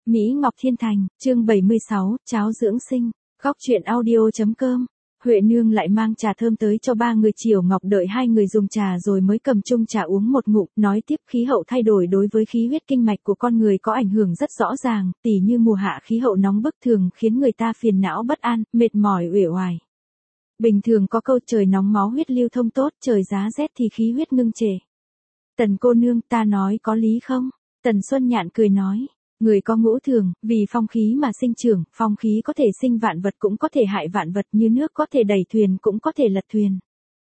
Mỹ Ngọc Thiên Thành, chương 76, cháo dưỡng sinh, góc truyện audio.com. Huệ nương lại mang trà thơm tới cho ba người. Triều Ngọc đợi hai người dùng trà rồi mới cầm chung trà uống một ngụm, nói tiếp khí hậu thay đổi đối với khí huyết kinh mạch của con người có ảnh hưởng rất rõ ràng, tỉ như mùa hạ khí hậu nóng bức thường khiến người ta phiền não bất an, mệt mỏi uể oải. Bình thường có câu trời nóng máu huyết lưu thông tốt, trời giá rét thì khí huyết ngưng trệ. Tần cô nương, ta nói có lý không? Tần Xuân Nhạn cười nói. Người có ngũ thường, vì phong khí mà sinh trưởng, phong khí có thể sinh vạn vật cũng có thể hại vạn vật, như nước có thể đẩy thuyền cũng có thể lật thuyền.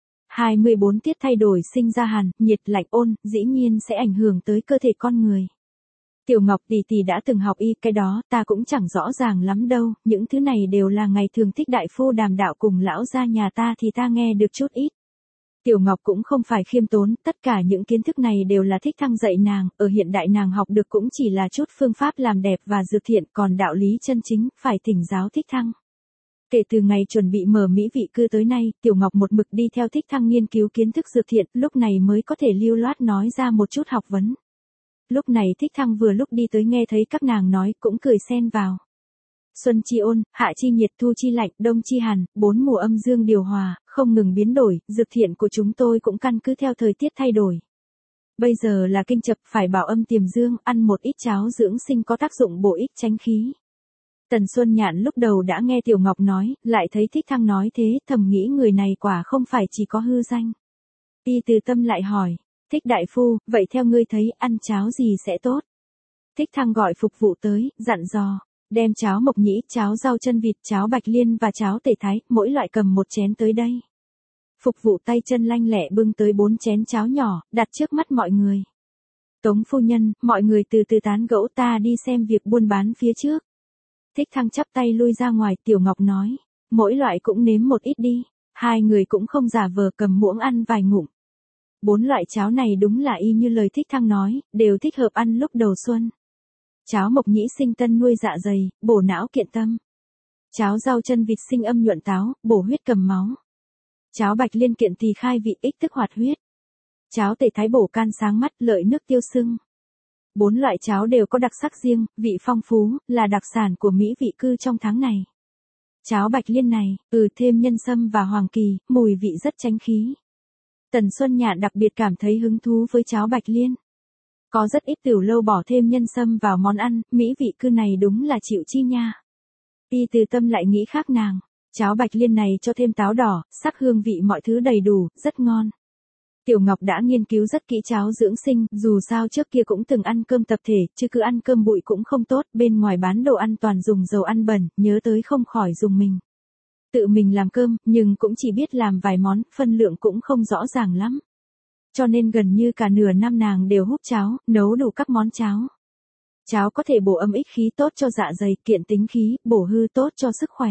24 tiết thay đổi sinh ra hàn, nhiệt, lạnh, ôn, dĩ nhiên sẽ ảnh hưởng tới cơ thể con người. Tiểu Ngọc tỷ tỷ đã từng học y, cái đó ta cũng chẳng rõ ràng lắm đâu, những thứ này đều là ngày thường Thích đại phu đàm đạo cùng lão gia nhà ta thì ta nghe được chút ít. Tiểu Ngọc cũng không phải khiêm tốn, tất cả những kiến thức này đều là Thích Thăng dạy nàng, ở hiện đại nàng học được cũng chỉ là chút phương pháp làm đẹp và dược thiện, còn đạo lý chân chính, phải thỉnh giáo Thích Thăng. Kể từ ngày chuẩn bị mở Mỹ vị cư tới nay, Tiểu Ngọc một mực đi theo Thích Thăng nghiên cứu kiến thức dược thiện, lúc này mới có thể lưu loát nói ra một chút học vấn. Lúc này Thích Thăng vừa lúc đi tới nghe thấy các nàng nói, cũng cười xen vào. Xuân chi ôn, hạ chi nhiệt, thu chi lạnh, đông chi hàn, 4 mùa âm dương điều hòa, không ngừng biến đổi, dược thiện của chúng tôi cũng căn cứ theo thời tiết thay đổi. Bây giờ là kinh chập, phải bảo âm tiềm dương, ăn một ít cháo dưỡng sinh có tác dụng bổ ích tránh khí. Tần Xuân Nhạn lúc đầu đã nghe Tiểu Ngọc nói, lại thấy Thích Thăng nói thế, thầm nghĩ người này quả không phải chỉ có hư danh. Y từ tâm lại hỏi, Thích đại phu, vậy theo ngươi thấy ăn cháo gì sẽ tốt? Thích Thăng gọi phục vụ tới, dặn dò. Đem cháo mộc nhĩ, cháo rau chân vịt, cháo bạch liên và cháo tể thái, mỗi loại cầm một chén tới đây. Phục vụ tay chân lanh lẹ bưng tới 4 chén cháo nhỏ, đặt trước mắt mọi người. Tống phu nhân, mọi người từ từ tán gẫu, ta đi xem việc buôn bán phía trước. Thích Thăng chắp tay lui ra ngoài, Tiểu Ngọc nói, mỗi loại cũng nếm một ít đi. Hai người cũng không giả vờ, cầm muỗng ăn vài ngụm. 4 loại cháo này đúng là y như lời Thích Thăng nói, đều thích hợp ăn lúc đầu xuân. Cháo mộc nhĩ sinh tân nuôi dạ dày, bổ não kiện tâm. Cháo rau chân vịt sinh âm nhuận táo, bổ huyết cầm máu. Cháo bạch liên kiện tỳ khai vị, ích tức hoạt huyết. Cháo tể thái bổ can sáng mắt, lợi nước tiêu sưng. 4 loại cháo đều có đặc sắc riêng, vị phong phú, là đặc sản của Mỹ vị cư trong tháng này. Cháo bạch liên này, thêm nhân sâm và hoàng kỳ, mùi vị rất chánh khí. Tần Xuân Nhạn đặc biệt cảm thấy hứng thú với cháo bạch liên. Có rất ít tiểu lâu bỏ thêm nhân sâm vào món ăn, Mỹ vị cư này đúng là chịu chi nha. Y từ tâm lại nghĩ khác nàng, cháo bạch liên này cho thêm táo đỏ, sắc hương vị mọi thứ đầy đủ, rất ngon. Tiểu Ngọc đã nghiên cứu rất kỹ cháo dưỡng sinh, dù sao trước kia cũng từng ăn cơm tập thể, chứ cứ ăn cơm bụi cũng không tốt, bên ngoài bán đồ ăn toàn dùng dầu ăn bẩn, nhớ tới không khỏi dùng mình. Tự mình làm cơm, nhưng cũng chỉ biết làm vài món, phân lượng cũng không rõ ràng lắm. Cho nên gần như cả nửa năm nàng đều húp cháo, nấu đủ các món cháo. Cháo có thể bổ âm ích khí tốt cho dạ dày, kiện tính khí, bổ hư tốt cho sức khỏe.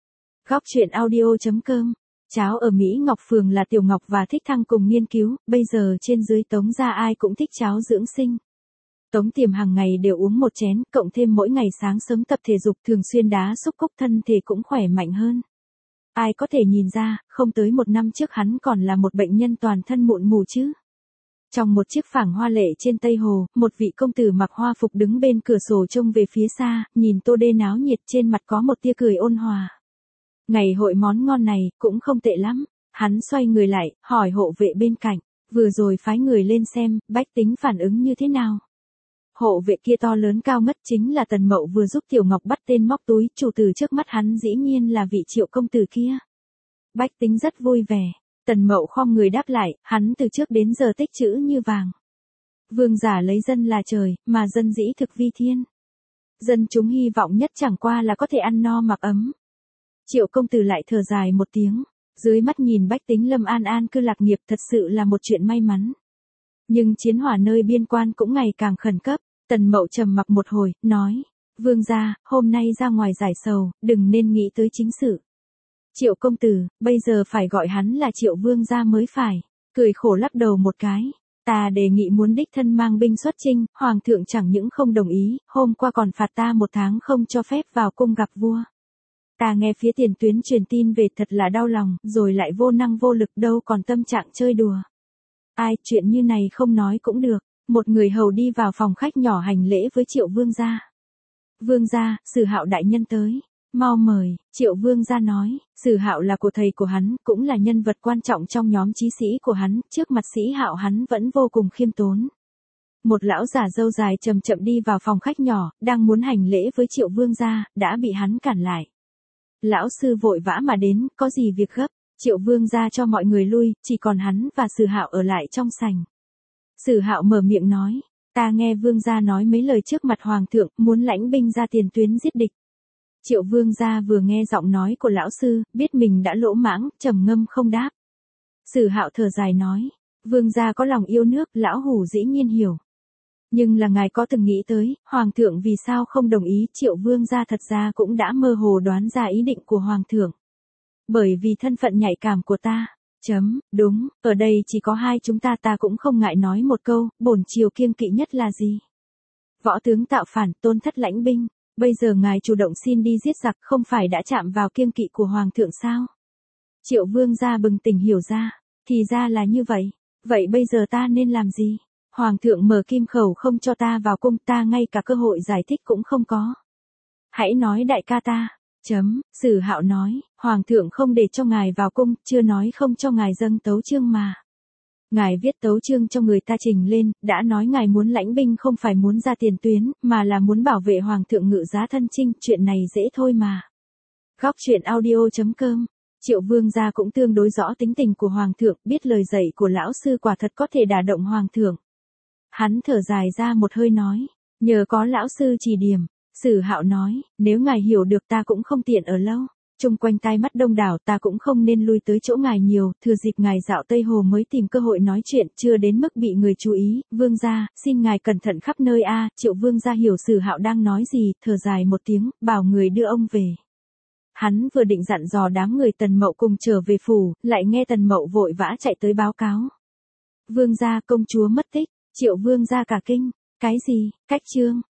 Góc truyện audio.com. Cháo ở Mỹ Ngọc Phường là Tiểu Ngọc và Thích Thăng cùng nghiên cứu, bây giờ trên dưới Tống gia ai cũng thích cháo dưỡng sinh. Tống Tiềm hàng ngày đều uống một chén, cộng thêm mỗi ngày sáng sớm tập thể dục thường xuyên đá xúc cúc thân thể cũng khỏe mạnh hơn. Ai có thể nhìn ra, không tới 1 năm trước hắn còn là một bệnh nhân toàn thân mụn mù chứ. Trong một chiếc phảng hoa lệ trên Tây Hồ, một vị công tử mặc hoa phục đứng bên cửa sổ trông về phía xa, nhìn tô đê náo nhiệt trên mặt có một tia cười ôn hòa. Ngày hội món ngon này, cũng không tệ lắm. Hắn xoay người lại, hỏi hộ vệ bên cạnh, vừa rồi phái người lên xem, bách tính phản ứng như thế nào. Hộ vệ kia to lớn cao ngất chính là Tần Mậu vừa giúp Tiểu Ngọc bắt tên móc túi, chủ tử trước mắt hắn dĩ nhiên là vị Triệu công tử kia. Bách tính rất vui vẻ. Tần Mậu khom người đáp lại, hắn từ trước đến giờ tích trữ như vàng. Vương giả lấy dân là trời, mà dân dĩ thực vi thiên. Dân chúng hy vọng nhất chẳng qua là có thể ăn no mặc ấm. Triệu công tử lại thở dài một tiếng, dưới mắt nhìn bách tính Lâm An an cư lạc nghiệp thật sự là một chuyện may mắn. Nhưng chiến hỏa nơi biên quan cũng ngày càng khẩn cấp. Tần Mậu trầm mặc một hồi, nói, vương gia, hôm nay ra ngoài giải sầu, đừng nên nghĩ tới chính sự. Triệu công tử, bây giờ phải gọi hắn là Triệu vương gia mới phải, cười khổ lắc đầu một cái. Ta đề nghị muốn đích thân mang binh xuất chinh, hoàng thượng chẳng những không đồng ý, hôm qua còn phạt ta 1 tháng không cho phép vào cung gặp vua. Ta nghe phía tiền tuyến truyền tin về thật là đau lòng, rồi lại vô năng vô lực đâu còn tâm trạng chơi đùa. Ai, chuyện như này không nói cũng được. Một người hầu đi vào phòng khách nhỏ hành lễ với Triệu vương gia. Vương gia, Sử Hạo đại nhân tới. Mau mời, Triệu Vương gia nói, Sử Hạo là của thầy của hắn, cũng là nhân vật quan trọng trong nhóm chí sĩ của hắn, trước mặt Sĩ Hạo hắn vẫn vô cùng khiêm tốn. Một lão giả râu dài chậm chậm đi vào phòng khách nhỏ, đang muốn hành lễ với Triệu Vương gia, đã bị hắn cản lại. Lão sư vội vã mà đến, có gì việc gấp? Triệu Vương gia cho mọi người lui, chỉ còn hắn và Sử Hạo ở lại trong sảnh. Sử Hạo mở miệng nói, ta nghe Vương gia nói mấy lời trước mặt Hoàng thượng, muốn lãnh binh ra tiền tuyến giết địch. Triệu Vương gia vừa nghe giọng nói của lão sư, biết mình đã lỗ mãng, trầm ngâm không đáp. Sử Hạo thở dài nói, Vương gia có lòng yêu nước, lão hủ dĩ nhiên hiểu. Nhưng là ngài có từng nghĩ tới, Hoàng thượng vì sao không đồng ý? Triệu Vương gia thật ra cũng đã mơ hồ đoán ra ý định của Hoàng thượng. Bởi vì thân phận nhạy cảm của ta. Đúng, ở đây chỉ có hai chúng ta cũng không ngại nói một câu, bổn triều kiêng kỵ nhất là gì? Võ tướng tạo phản, tôn thất lãnh binh. Bây giờ ngài chủ động xin đi giết giặc, không phải đã chạm vào kiêng kỵ của Hoàng thượng sao? Triệu Vương gia bừng tỉnh hiểu ra, thì ra là như vậy. Vậy bây giờ ta nên làm gì? Hoàng thượng mở kim khẩu không cho ta vào cung, ta ngay cả cơ hội giải thích cũng không có. Hãy nói đại ca ta. Sử Hạo nói, Hoàng thượng không để cho ngài vào cung, chưa nói không cho ngài dâng tấu chương mà. Ngài viết tấu chương cho người ta trình lên, đã nói ngài muốn lãnh binh không phải muốn ra tiền tuyến, mà là muốn bảo vệ Hoàng thượng ngự giá thân chinh, chuyện này dễ thôi mà. Góc truyện audio.com. Triệu Vương gia cũng tương đối rõ tính tình của Hoàng thượng, biết lời dạy của lão sư quả thật có thể đả động Hoàng thượng. Hắn thở dài ra một hơi nói, nhờ có lão sư chỉ điểm. Sử Hạo nói, nếu ngài hiểu được ta cũng không tiện ở lâu. Chung quanh tai mắt đông đảo ta cũng không nên lui tới chỗ ngài nhiều, thừa dịp ngài dạo Tây Hồ mới tìm cơ hội nói chuyện, chưa đến mức bị người chú ý. Vương gia, xin ngài cẩn thận khắp nơi a. Triệu Vương gia hiểu Sử Hạo đang nói gì, thở dài một tiếng, bảo người đưa ông về. Hắn vừa định dặn dò đám người Tần Mậu cùng trở về phủ, lại nghe Tần Mậu vội vã chạy tới báo cáo. Vương gia, công chúa mất tích. Triệu Vương gia cả kinh, cái gì? Cách chương